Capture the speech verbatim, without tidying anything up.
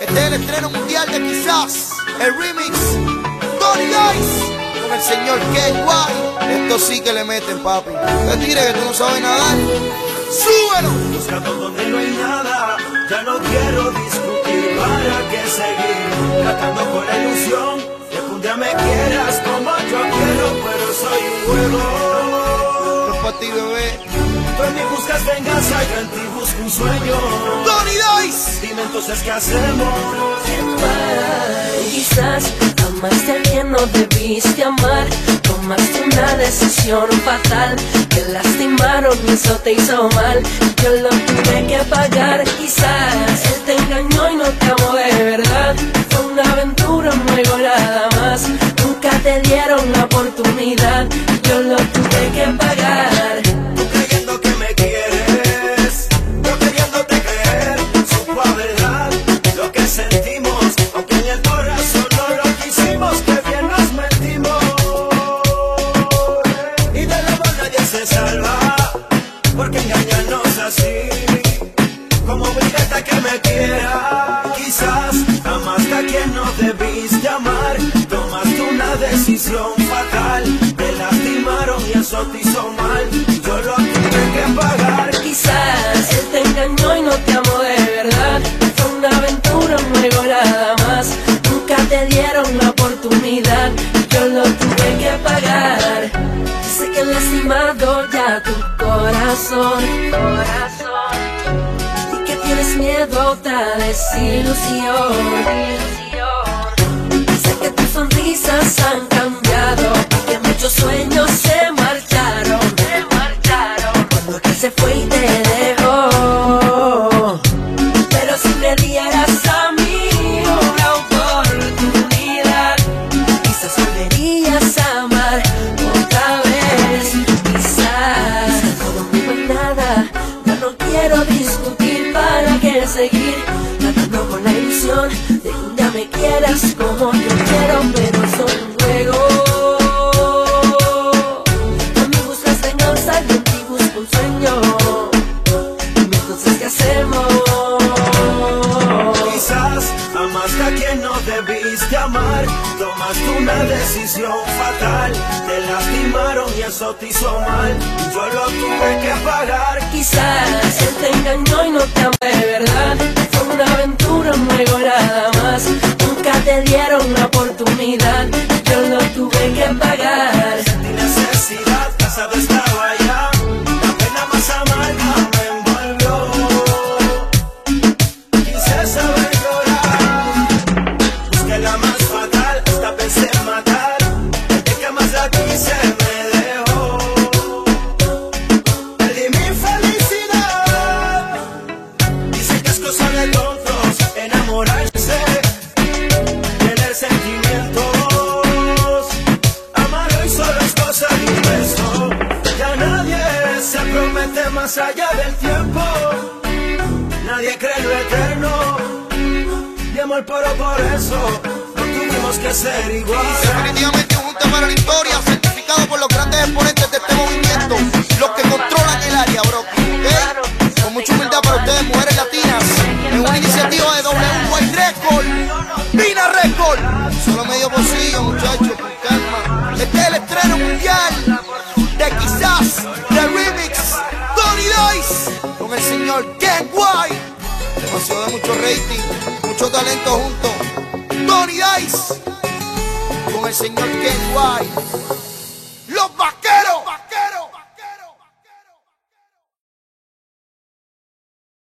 Este es el estreno mundial de Quizás, el remix, Tony Dice, con el señor K-Guay. Esto sí que le meten, papi. Te tire que tú no sabes nadar. ¡Súbelo! Buscando donde no hay nada, ya no quiero discutir. ¿Para qué seguir tratando con la ilusión de que un día me quieras como yo quiero? Pero soy un juego. No es para ti, bebé. Tú en mí buscas venganza, yo en ti busco un sueño. Tony Dice. Dime entonces qué hacemos. Quizás amaste a quien no debiste amar. Tomaste una decisión fatal. Te lastimaron y eso te hizo mal. Yo lo tuve que pagar. Quizás él te engañó y no te amó de verdad. Fue una aventura, un juego nada más. Nunca te dieron la oportunidad. Yo lo tuve que pagar. Tú creyendo que me quieres, yo queriéndote creer. Supo a verdad lo que sentimos, aunque en el corazón no lo quisimos. Que bien nos metimos. Y del amor nadie se salva, porque engañarnos así, como obligarte que me quiera. Quizás amaste a quien no debiste amar. Tomaste una decisión fatal. Te lastimaron y eso te hizo mal. Yo lo tuve que pagar. Quizás él te engañó y no te amó de verdad. Fue una aventura, un juego nada más. Nunca te dieron la oportunidad. Yo lo tuve que pagar. Sé que han lastimado ya tu corazón, corazón, y que tienes miedo a otra desilusión. Sé que tus sonrisas han cambiado y que muchos sueños se marcharon, se marcharon cuando aquel se fue y te dejó. Pero si me dieras a mí una oportunidad, quizás volverías a amar otra vez. Quizás todo no es nada, yo no quiero discutir. ¿Para qué seguir tratando con la ilusión de que un día me quieras como yo quiero? Pero soy un juego. Tú a mí buscas venganza, yo en ti busco un sueño. Dime entonces qué hacemos. Quizás amaste a quien no debiste amar. Tomaste una decisión fatal. Te lastimaron y eso te hizo mal. Yo lo tuve que pagar. Quizás él te engañó y no te amó de verdad. Fue una aventura, un juego nada más. Nunca te dieron la oportunidad. Yo lo tuve que pagar. Sentí necesidad, casado estaba ya. La pena más amarga me envolvió. Quise saber llorar. Busqué la más fatal, hasta pensé en matar. El que más la quise me dejó. Perdí mi felicidad. Dicen que es cosa de tontos enamorarse, tener sentimientos. Amar hoy solo es cosa de un beso. Ya nadie se promete más allá del tiempo. Nadie cree lo eterno. Y amor puro por eso no tuvimos que ser iguales. Definitivamente un junte para la historia, certificado por los grandes exponentes de este movimiento, los que controlan el área, bro. ¿Okay? Con mucha humildad para ustedes, mujeres latinas, en una iniciativa de W Y Record, Vina Record. Solo medio bolsillo, muchachos, con calma. Este es el estreno mundial de Quizás, de remix, Tony Dice, con el señor K-Guay. Demasiado de mucho rating, mucho talento juntos. Tony Dice con el señor K-Guay.